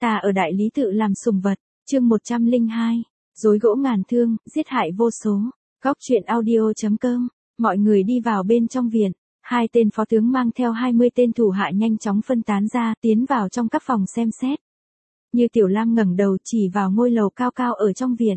Ta ở đại lý tự làm sùng vật, chương 102, dối gỗ ngàn thương, giết hại vô số. Góc truyện audio.com, mọi người đi vào bên trong viện, hai tên phó tướng mang theo 20 tên thủ hạ nhanh chóng phân tán ra, tiến vào trong các phòng xem xét. Như Tiểu Lam ngẩng đầu chỉ vào ngôi lầu cao cao ở trong viện.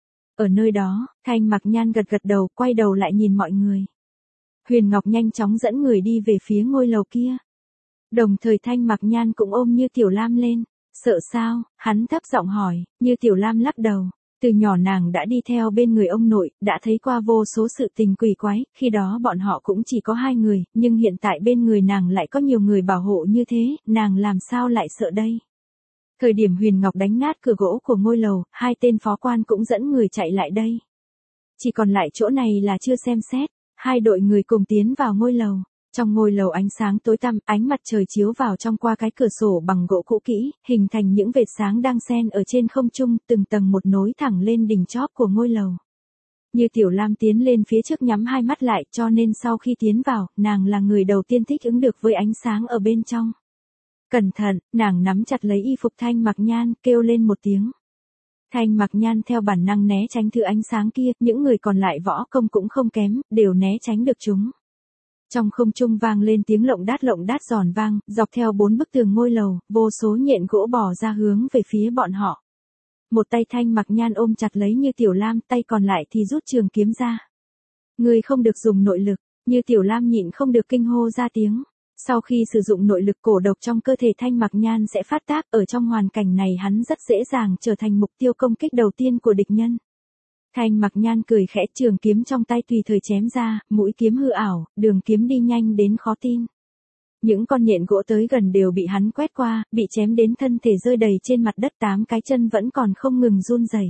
Ở nơi đó, Thanh Mặc Nhan gật gật đầu, quay đầu lại nhìn mọi người. Huyền Ngọc nhanh chóng dẫn người đi về phía ngôi lầu kia. Đồng thời Thanh Mặc Nhan cũng ôm Như Tiểu Lam lên. Sợ sao? Hắn thấp giọng hỏi. Như Tiểu Lam lắc đầu. Từ nhỏ nàng đã đi theo bên người ông nội, đã thấy qua vô số sự tình quỷ quái, khi đó bọn họ cũng chỉ có 2 người, nhưng hiện tại bên người nàng lại có nhiều người bảo hộ như thế, nàng làm sao lại sợ đây? Thời điểm Huyền Ngọc đánh nát cửa gỗ của ngôi lầu, 2 tên phó quan cũng dẫn người chạy lại đây. Chỉ còn lại chỗ này là chưa xem xét, 2 đội người cùng tiến vào ngôi lầu. Trong ngôi lầu ánh sáng tối tăm, ánh mặt trời chiếu vào trong qua cái cửa sổ bằng gỗ cũ kỹ, hình thành những vệt sáng đang xen ở trên không trung, từng tầng một nối thẳng lên đỉnh chóp của ngôi lầu. Như Tiểu Lam tiến lên phía trước nhắm hai mắt lại, cho nên sau khi tiến vào, nàng là người đầu tiên thích ứng được với ánh sáng ở bên trong. Cẩn thận, nàng nắm chặt lấy y phục Thanh Mặc Nhan, kêu lên một tiếng. Thanh Mặc Nhan theo bản năng né tránh thứ ánh sáng kia, những người còn lại võ công cũng không kém, đều né tránh được chúng. Trong không trung vang lên tiếng lộng đát giòn vang, dọc theo 4 bức tường ngôi lầu, vô số nhện gỗ bò ra hướng về phía bọn họ. Một tay Thanh Mặc Nhan ôm chặt lấy Như Tiểu Lam, tay còn lại thì rút trường kiếm ra. Ngươi không được dùng nội lực, Như Tiểu Lam nhịn không được kinh hô ra tiếng. Sau khi sử dụng nội lực, cổ độc trong cơ thể Thanh Mặc Nhan sẽ phát tác, ở trong hoàn cảnh này hắn rất dễ dàng trở thành mục tiêu công kích đầu tiên của địch nhân. Thanh Mặc Nhan cười khẽ, trường kiếm trong tay tùy thời chém ra, mũi kiếm hư ảo, đường kiếm đi nhanh đến khó tin. Những con nhện gỗ tới gần đều bị hắn quét qua, bị chém đến thân thể rơi đầy trên mặt đất, 8 cái chân vẫn còn không ngừng run rẩy.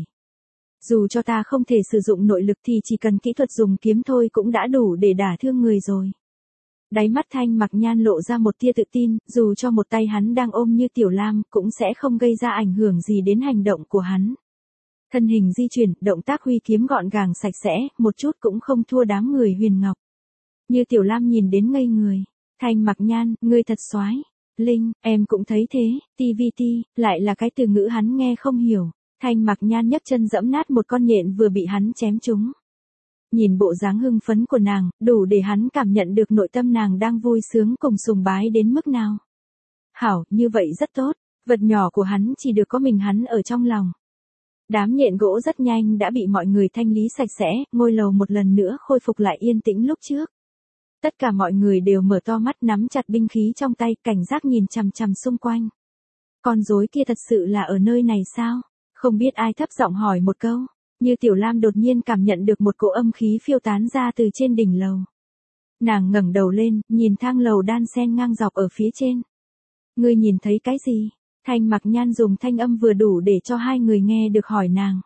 Dù cho ta không thể sử dụng nội lực thì chỉ cần kỹ thuật dùng kiếm thôi cũng đã đủ để đả thương người rồi. Đáy mắt Thanh Mặc Nhan lộ ra một tia tự tin, dù cho một tay hắn đang ôm Như Tiểu Lam cũng sẽ không gây ra ảnh hưởng gì đến hành động của hắn. Thân hình di chuyển, động tác huy kiếm gọn gàng sạch sẽ, một chút cũng không thua đám người Huyền Ngọc. Như Tiểu Lam nhìn đến ngây người. Thanh Mặc Nhan, ngươi thật soái. Linh, em cũng thấy thế. TVT, lại là cái từ ngữ hắn nghe không hiểu. Thanh Mặc Nhan nhấc chân dẫm nát một con nhện vừa bị hắn chém trúng. Nhìn bộ dáng hưng phấn của nàng, đủ để hắn cảm nhận được nội tâm nàng đang vui sướng cùng sùng bái đến mức nào. Hảo, như vậy rất tốt. Vật nhỏ của hắn chỉ được có mình hắn ở trong lòng. Đám nhện gỗ rất nhanh đã bị mọi người thanh lý sạch sẽ, ngôi lầu một lần nữa khôi phục lại yên tĩnh lúc trước. Tất cả mọi người đều mở to mắt, nắm chặt binh khí trong tay, cảnh giác nhìn chằm chằm xung quanh. Con rối kia thật sự là ở nơi này sao? Không biết ai thấp giọng hỏi một câu. Như Tiểu Lam đột nhiên cảm nhận được một cỗ âm khí phiêu tán ra từ trên đỉnh lầu. Nàng ngẩng đầu lên, nhìn thang lầu đan xen ngang dọc ở phía trên. Ngươi nhìn thấy cái gì? Thanh Mặc Nhan dùng thanh âm vừa đủ để cho 2 người nghe được hỏi nàng.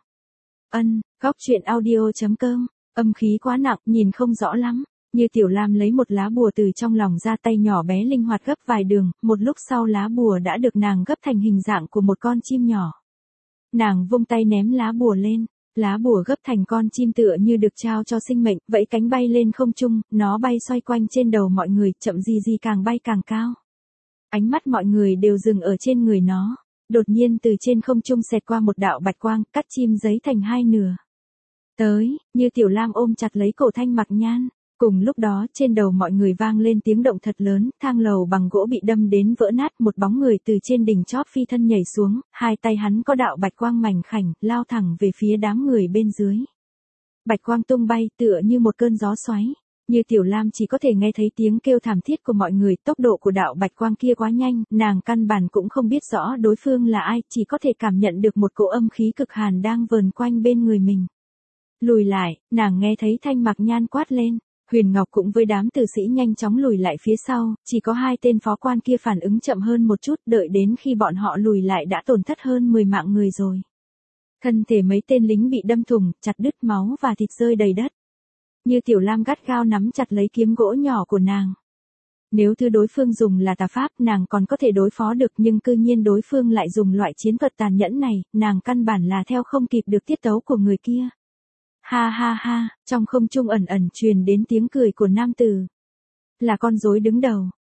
Góc truyện audio.com, âm khí quá nặng, nhìn không rõ lắm. Như Tiểu Lam lấy một lá bùa từ trong lòng ra, tay nhỏ bé linh hoạt gấp vài đường, một lúc sau lá bùa đã được nàng gấp thành hình dạng của một con chim nhỏ. Nàng vung tay ném lá bùa lên, lá bùa gấp thành con chim tựa như được trao cho sinh mệnh, vẫy cánh bay lên không trung, nó bay xoay quanh trên đầu mọi người, chậm gì càng bay càng cao. Ánh mắt mọi người đều dừng ở trên người nó. Đột nhiên từ trên không trung xẹt qua một đạo bạch quang, cắt chim giấy thành 2 nửa. Tới, Như Tiểu Lam ôm chặt lấy cổ Thanh Mặc Nhan. Cùng lúc đó, trên đầu mọi người vang lên tiếng động thật lớn, thang lầu bằng gỗ bị đâm đến vỡ nát, một bóng người từ trên đỉnh chóp phi thân nhảy xuống, 2 tay hắn có đạo bạch quang mảnh khảnh, lao thẳng về phía đám người bên dưới. Bạch quang tung bay, tựa như một cơn gió xoáy. Như Tiểu Lam chỉ có thể nghe thấy tiếng kêu thảm thiết của mọi người, tốc độ của đạo bạch quang kia quá nhanh, nàng căn bản cũng không biết rõ đối phương là ai, chỉ có thể cảm nhận được một cỗ âm khí cực hàn đang vờn quanh bên người mình. Lùi lại, nàng nghe thấy Thanh Mặc Nhan quát lên. Huyền Ngọc cũng với đám tử sĩ nhanh chóng lùi lại phía sau, chỉ có 2 tên phó quan kia phản ứng chậm hơn một chút, đợi đến khi bọn họ lùi lại đã tổn thất hơn 10 mạng người rồi. Thân thể mấy tên lính bị đâm thủng, chặt đứt, máu và thịt rơi đầy đất. Như Tiểu Lam gắt gao nắm chặt lấy kiếm gỗ nhỏ của nàng. Nếu thứ đối phương dùng là tà pháp, nàng còn có thể đối phó được, nhưng cư nhiên đối phương lại dùng loại chiến thuật tàn nhẫn này, nàng căn bản là theo không kịp được tiết tấu của người kia. Ha ha ha, trong không trung ẩn ẩn truyền đến tiếng cười của nam tử. Là con rối đứng đầu.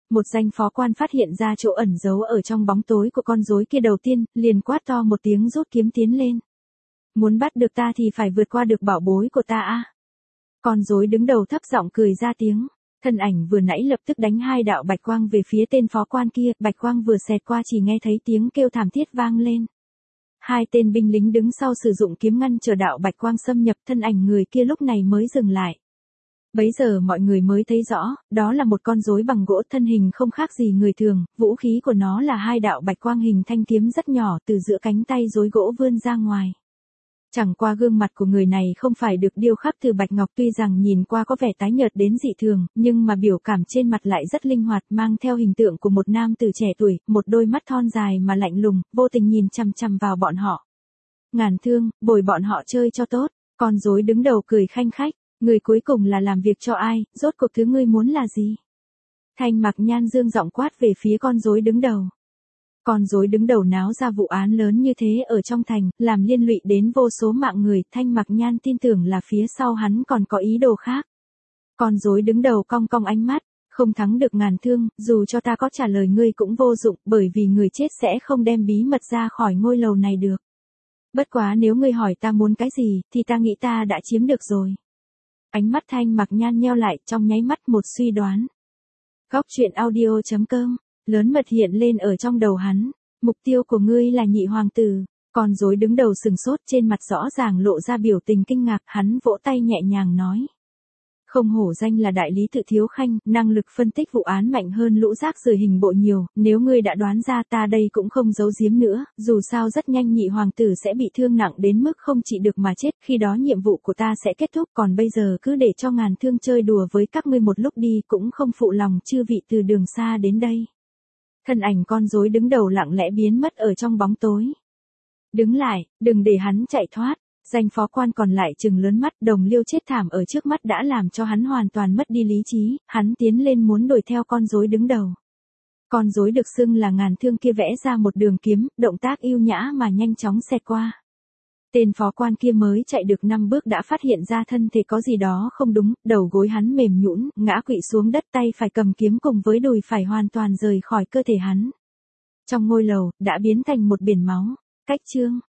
Một danh phó quan phát hiện ra chỗ ẩn giấu ở trong bóng tối của con rối kia đầu tiên, liền quát to một tiếng rút kiếm tiến lên. Muốn bắt được ta thì phải vượt qua được bảo bối của ta a. Con rối đứng đầu thấp giọng cười ra tiếng. Thân ảnh vừa nãy lập tức đánh hai đạo bạch quang về phía tên phó quan kia, bạch quang vừa xẹt qua chỉ nghe thấy tiếng kêu thảm thiết vang lên. Hai tên binh lính đứng sau sử dụng kiếm ngăn chờ đạo bạch quang xâm nhập, thân ảnh người kia lúc này mới dừng lại. Bấy giờ mọi người mới thấy rõ, đó là một con rối bằng gỗ, thân hình không khác gì người thường, vũ khí của nó là hai đạo bạch quang hình thanh kiếm rất nhỏ từ giữa cánh tay rối gỗ vươn ra ngoài. Chẳng qua gương mặt của người này không phải được điêu khắc từ bạch ngọc, tuy rằng nhìn qua có vẻ tái nhợt đến dị thường, nhưng mà biểu cảm trên mặt lại rất linh hoạt, mang theo hình tượng của một nam tử trẻ tuổi, một đôi mắt thon dài mà lạnh lùng, vô tình nhìn chằm chằm vào bọn họ. Ngàn Thương, bồi bọn họ chơi cho tốt. Con rối đứng đầu cười khanh khách. Người cuối cùng là làm việc cho ai, rốt cuộc thứ ngươi muốn là gì? Thanh Mặc Nhan dương giọng quát về phía con rối đứng đầu. Con rối đứng đầu náo ra vụ án lớn như thế ở trong thành, làm liên lụy đến vô số mạng người, Thanh Mặc Nhan tin tưởng là phía sau hắn còn có ý đồ khác. Con rối đứng đầu cong cong ánh mắt, không thắng được Ngàn Thương, dù cho ta có trả lời ngươi cũng vô dụng, bởi vì người chết sẽ không đem bí mật ra khỏi ngôi lầu này được. Bất quá nếu ngươi hỏi ta muốn cái gì, thì ta nghĩ ta đã chiếm được rồi. Ánh mắt Thanh Mặc Nhan nheo lại, trong nháy mắt một suy đoán. Góc truyện audio.com, lớn mật hiện lên ở trong đầu hắn. Mục tiêu của ngươi là nhị hoàng tử. Con rối đứng đầu sừng sốt, trên mặt rõ ràng lộ ra biểu tình kinh ngạc, hắn vỗ tay nhẹ nhàng nói. Không hổ danh là đại lý tự Thiếu Khanh, năng lực phân tích vụ án mạnh hơn lũ rác rời hình bộ nhiều, nếu ngươi đã đoán ra ta đây cũng không giấu giếm nữa, dù sao rất nhanh nhị hoàng tử sẽ bị thương nặng đến mức không trị được mà chết, khi đó nhiệm vụ của ta sẽ kết thúc, còn bây giờ cứ để cho Ngàn Thương chơi đùa với các ngươi một lúc đi, cũng không phụ lòng chư vị từ đường xa đến đây. Thân ảnh con rối đứng đầu lặng lẽ biến mất ở trong bóng tối. Đứng lại, đừng để hắn chạy thoát. Danh phó quan còn lại trừng lớn mắt, Đồng Liêu chết thảm ở trước mắt đã làm cho hắn hoàn toàn mất đi lý trí, hắn tiến lên muốn đuổi theo con rối đứng đầu. Con rối được xưng là Ngàn Thương kia vẽ ra một đường kiếm, động tác yêu nhã mà nhanh chóng xẹt qua. Tên phó quan kia mới chạy được 5 bước đã phát hiện ra thân thể có gì đó không đúng, đầu gối hắn mềm nhũn, ngã quỵ xuống đất, tay phải cầm kiếm cùng với đùi phải hoàn toàn rời khỏi cơ thể hắn. Trong ngôi lầu, đã biến thành một biển máu. Cách chương